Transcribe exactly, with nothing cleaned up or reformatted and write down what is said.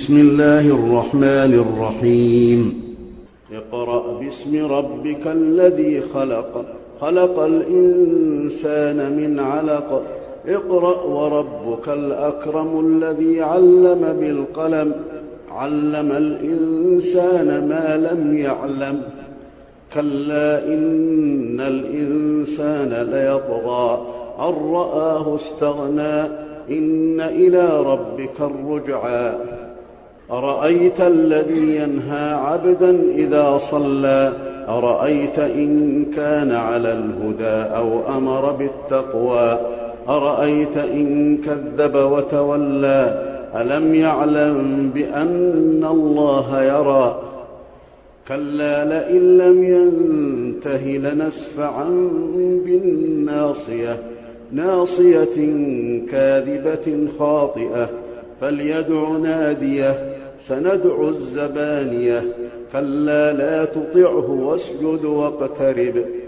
بسم الله الرحمن الرحيم اقرأ باسم ربك الذي خلق خلق الإنسان من علق اقرأ وربك الأكرم الذي علم بالقلم علم الإنسان ما لم يعلم كلا إن الإنسان ليطغى أن رآه استغنى إن إلى ربك الرجعى أرأيت الذي ينهى عبدا إذا صلى أرأيت إن كان على الهدى أو أمر بالتقوى أرأيت إن كذب وتولى ألم يعلم بأن الله يرى كلا لئن لم ينته لنسفعا بالناصية ناصية كاذبة خاطئة فليدع ناديه سندع الزبانية كلا لا تطعه واسجد واقترب